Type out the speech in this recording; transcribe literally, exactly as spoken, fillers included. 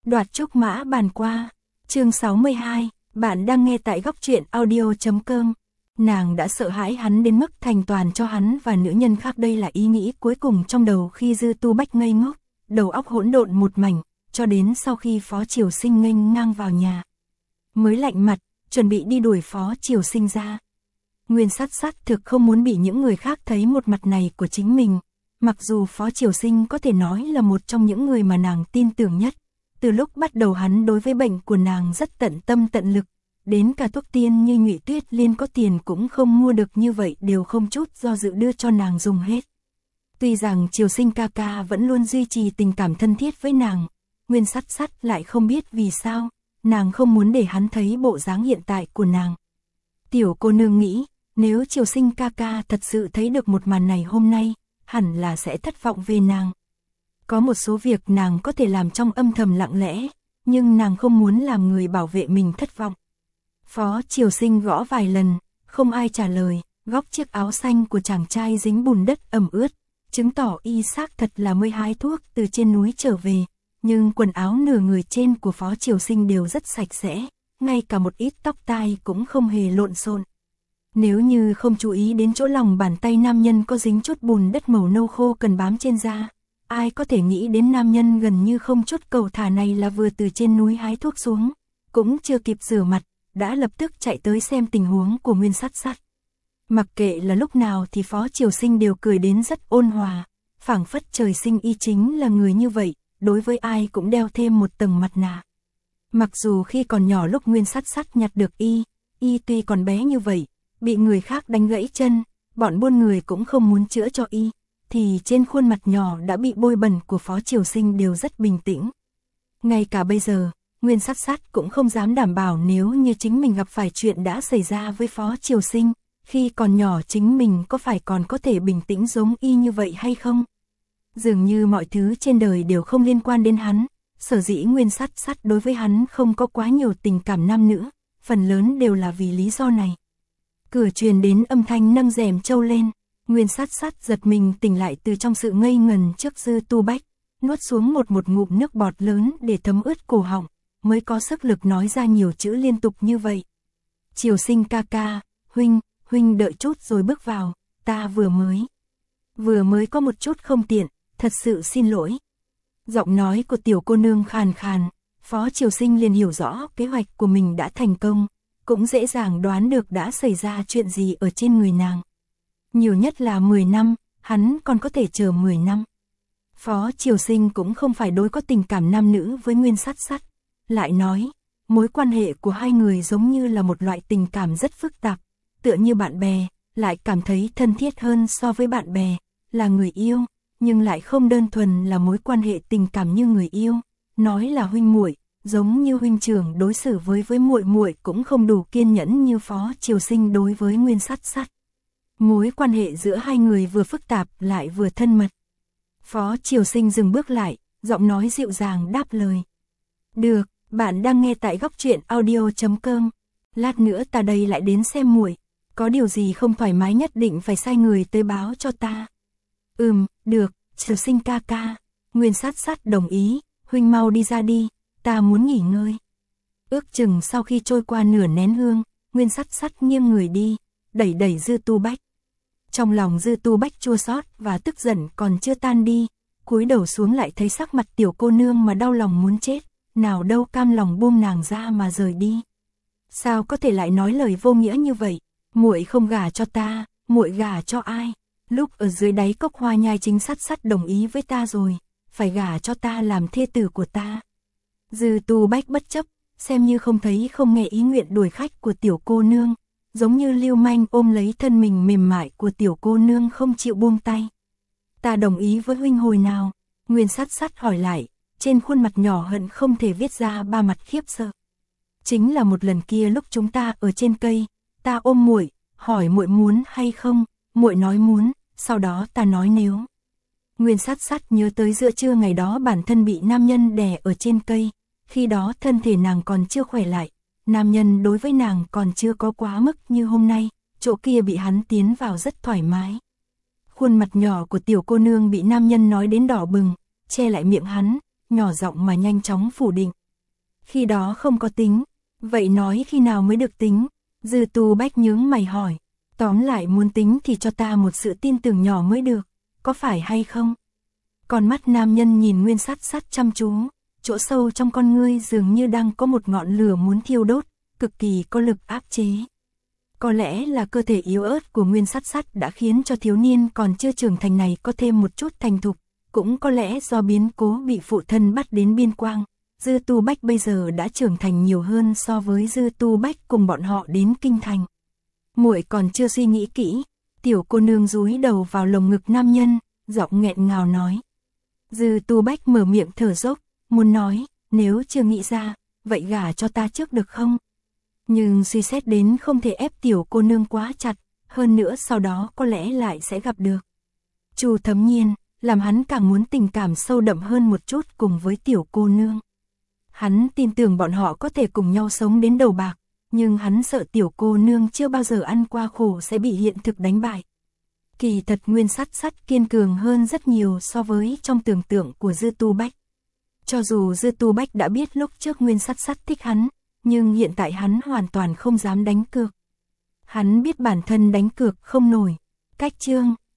Đoạt trúc mã bàn qua. Chương sáu mươi hai, bạn đang nghe tại góc truyện audio chấm com. Nàng đã sợ hãi hắn đến mức thành toàn cho hắn và nữ nhân khác, đây là ý nghĩ cuối cùng trong đầu khi Dư Tu Bách ngây ngốc, đầu óc hỗn độn một mảnh, cho đến sau khi Phó Triều Sinh nghênh ngang vào nhà. Mới lạnh mặt, chuẩn bị đi đuổi Phó Triều Sinh ra. Nguyên Sát Sát thực không muốn bị những người khác thấy một mặt này của chính mình, mặc dù Phó Triều Sinh có thể nói là một trong những người mà nàng tin tưởng nhất. Từ lúc bắt đầu hắn đối với bệnh của nàng rất tận tâm tận lực, đến cả thuốc tiên như Nhụy Tuyết Liên có tiền cũng không mua được như vậy đều không chút do dự đưa cho nàng dùng hết. Tuy rằng Triều Sinh ca ca vẫn luôn duy trì tình cảm thân thiết với nàng, Nguyên Sát Sát lại không biết vì sao, nàng không muốn để hắn thấy bộ dáng hiện tại của nàng. Tiểu cô nương nghĩ, nếu Triều Sinh ca ca thật sự thấy được một màn này hôm nay, hẳn là sẽ thất vọng về nàng. Có một số việc nàng có thể làm trong âm thầm lặng lẽ, nhưng nàng không muốn làm người bảo vệ mình thất vọng. Phó Triều Sinh gõ vài lần, không ai trả lời, góc chiếc áo xanh của chàng trai dính bùn đất ẩm ướt, chứng tỏ y xác thật là mới hái thuốc từ trên núi trở về, nhưng quần áo nửa người trên của Phó Triều Sinh đều rất sạch sẽ, ngay cả một ít tóc tai cũng không hề lộn xộn. Nếu như không chú ý đến chỗ lòng bàn tay nam nhân có dính chút bùn đất màu nâu khô cần bám trên da, ai có thể nghĩ đến nam nhân gần như không chút cầu thả này là vừa từ trên núi hái thuốc xuống, cũng chưa kịp rửa mặt, đã lập tức chạy tới xem tình huống của Nguyên Sát Sát. Mặc kệ là lúc nào thì Phó Triều Sinh đều cười đến rất ôn hòa, phảng phất trời sinh y chính là người như vậy, đối với ai cũng đeo thêm một tầng mặt nạ. Mặc dù khi còn nhỏ lúc Nguyên Sát Sát nhặt được y, y tuy còn bé như vậy, bị người khác đánh gãy chân, bọn buôn người cũng không muốn chữa cho y, thì trên khuôn mặt nhỏ đã bị bôi bẩn của Phó Triều Sinh đều rất bình tĩnh. Ngay cả bây giờ, Nguyên Sát Sát cũng không dám đảm bảo nếu như chính mình gặp phải chuyện đã xảy ra với Phó Triều Sinh, khi còn nhỏ chính mình có phải còn có thể bình tĩnh giống y như vậy hay không? Dường như mọi thứ trên đời đều không liên quan đến hắn, sở dĩ Nguyên Sát Sát đối với hắn không có quá nhiều tình cảm nam nữ, phần lớn đều là vì lý do này. Cửa truyền đến âm thanh nâng rèm trâu lên, Nguyên Sát Sát giật mình tỉnh lại từ trong sự ngây ngần trước Dư Tu Bách, nuốt xuống một một ngụm nước bọt lớn để thấm ướt cổ họng, mới có sức lực nói ra nhiều chữ liên tục như vậy. Triều Sinh ca ca, huynh, huynh đợi chút rồi bước vào, ta vừa mới, vừa mới có một chút không tiện, thật sự xin lỗi. Giọng nói của tiểu cô nương khàn khàn, Phó Triều Sinh liền hiểu rõ kế hoạch của mình đã thành công, cũng dễ dàng đoán được đã xảy ra chuyện gì ở trên người nàng. Nhiều nhất là mười năm, hắn còn có thể chờ mười năm. Phó Triều Sinh cũng không phải đối có tình cảm nam nữ với Nguyên Sát Sát. Lại nói, mối quan hệ của hai người giống như là một loại tình cảm rất phức tạp, tựa như bạn bè, lại cảm thấy thân thiết hơn so với bạn bè, là người yêu, nhưng lại không đơn thuần là mối quan hệ tình cảm như người yêu, nói là huynh muội, giống như huynh trưởng đối xử với với muội muội cũng không đủ kiên nhẫn như Phó Triều Sinh đối với Nguyên Sát Sát. Mối quan hệ giữa hai người vừa phức tạp lại vừa thân mật. Phó Triều Sinh dừng bước lại, giọng nói dịu dàng đáp lời. Được, bạn đang nghe tại góc truyện audio chấm com. Lát nữa ta đây lại đến xem muội, có điều gì không thoải mái nhất định phải sai người tới báo cho ta. Ừm, được, Triều Sinh ca ca. Nguyên Sát Sát đồng ý, huynh mau đi ra đi, ta muốn nghỉ ngơi. Ước chừng sau khi trôi qua nửa nén hương, Nguyên Sát Sát nghiêng người đi, đẩy đẩy Dư Tu Bách. Trong lòng Dư Tu Bách chua xót và tức giận còn chưa tan đi, cúi đầu xuống lại thấy sắc mặt tiểu cô nương mà đau lòng muốn chết, nào đâu cam lòng buông nàng ra mà rời đi. Sao có thể lại nói lời vô nghĩa như vậy? Muội không gả cho ta, muội gả cho ai? Lúc ở dưới đáy cốc hoa nhai chính Sát Sát đồng ý với ta rồi, phải gả cho ta làm thê tử của ta. Dư Tu Bách bất chấp, xem như không thấy không nghe ý nguyện đuổi khách của tiểu cô nương, giống như lưu manh ôm lấy thân mình mềm mại của tiểu cô nương không chịu buông tay. Ta đồng ý với huynh hồi nào? Nguyên Sát Sát hỏi lại, trên khuôn mặt nhỏ hận không thể viết ra ba mặt khiếp sợ. Chính là một lần kia lúc chúng ta ở trên cây, ta ôm muội, hỏi muội muốn hay không, muội nói muốn, sau đó ta nói nếu. Nguyên Sát Sát nhớ tới giữa trưa ngày đó bản thân bị nam nhân đè ở trên cây, khi đó thân thể nàng còn chưa khỏe lại, nam nhân đối với nàng còn chưa có quá mức như hôm nay, chỗ kia bị hắn tiến vào rất thoải mái. Khuôn mặt nhỏ của tiểu cô nương bị nam nhân nói đến đỏ bừng, che lại miệng hắn, nhỏ giọng mà nhanh chóng phủ định. Khi đó không có tính, vậy nói khi nào mới được tính? Dư Tu Bách nhướng mày hỏi, tóm lại muốn tính thì cho ta một sự tin tưởng nhỏ mới được, có phải hay không? Con mắt nam nhân nhìn Nguyên Sắt Sắt chăm chú, chỗ sâu trong con ngươi dường như đang có một ngọn lửa muốn thiêu đốt, cực kỳ có lực áp chế. Có lẽ là cơ thể yếu ớt của Nguyên Sắt Sắt đã khiến cho thiếu niên còn chưa trưởng thành này có thêm một chút thành thục, cũng có lẽ do biến cố bị phụ thân bắt đến biên quang. Dư Tu Bách bây giờ đã trưởng thành nhiều hơn so với Dư Tu Bách cùng bọn họ đến kinh thành. Muội còn chưa suy nghĩ kỹ, tiểu cô nương dúi đầu vào lồng ngực nam nhân, giọng nghẹn ngào nói. Dư Tu Bách mở miệng thở dốc, muốn nói, nếu chưa nghĩ ra, vậy gả cho ta trước được không? Nhưng suy xét đến không thể ép tiểu cô nương quá chặt, hơn nữa sau đó có lẽ lại sẽ gặp được Chu Thấm Nhiên, làm hắn càng muốn tình cảm sâu đậm hơn một chút cùng với tiểu cô nương. Hắn tin tưởng bọn họ có thể cùng nhau sống đến đầu bạc, nhưng hắn sợ tiểu cô nương chưa bao giờ ăn qua khổ sẽ bị hiện thực đánh bại. Kỳ thật Nguyên Sắt Sắt kiên cường hơn rất nhiều so với trong tưởng tượng của Dư Tu Bách. Cho dù Dư Tu Bách đã biết lúc trước Nguyên Sắt Sắt thích hắn, nhưng hiện tại hắn hoàn toàn không dám đánh cược. Hắn biết bản thân đánh cược không nổi. Cách chương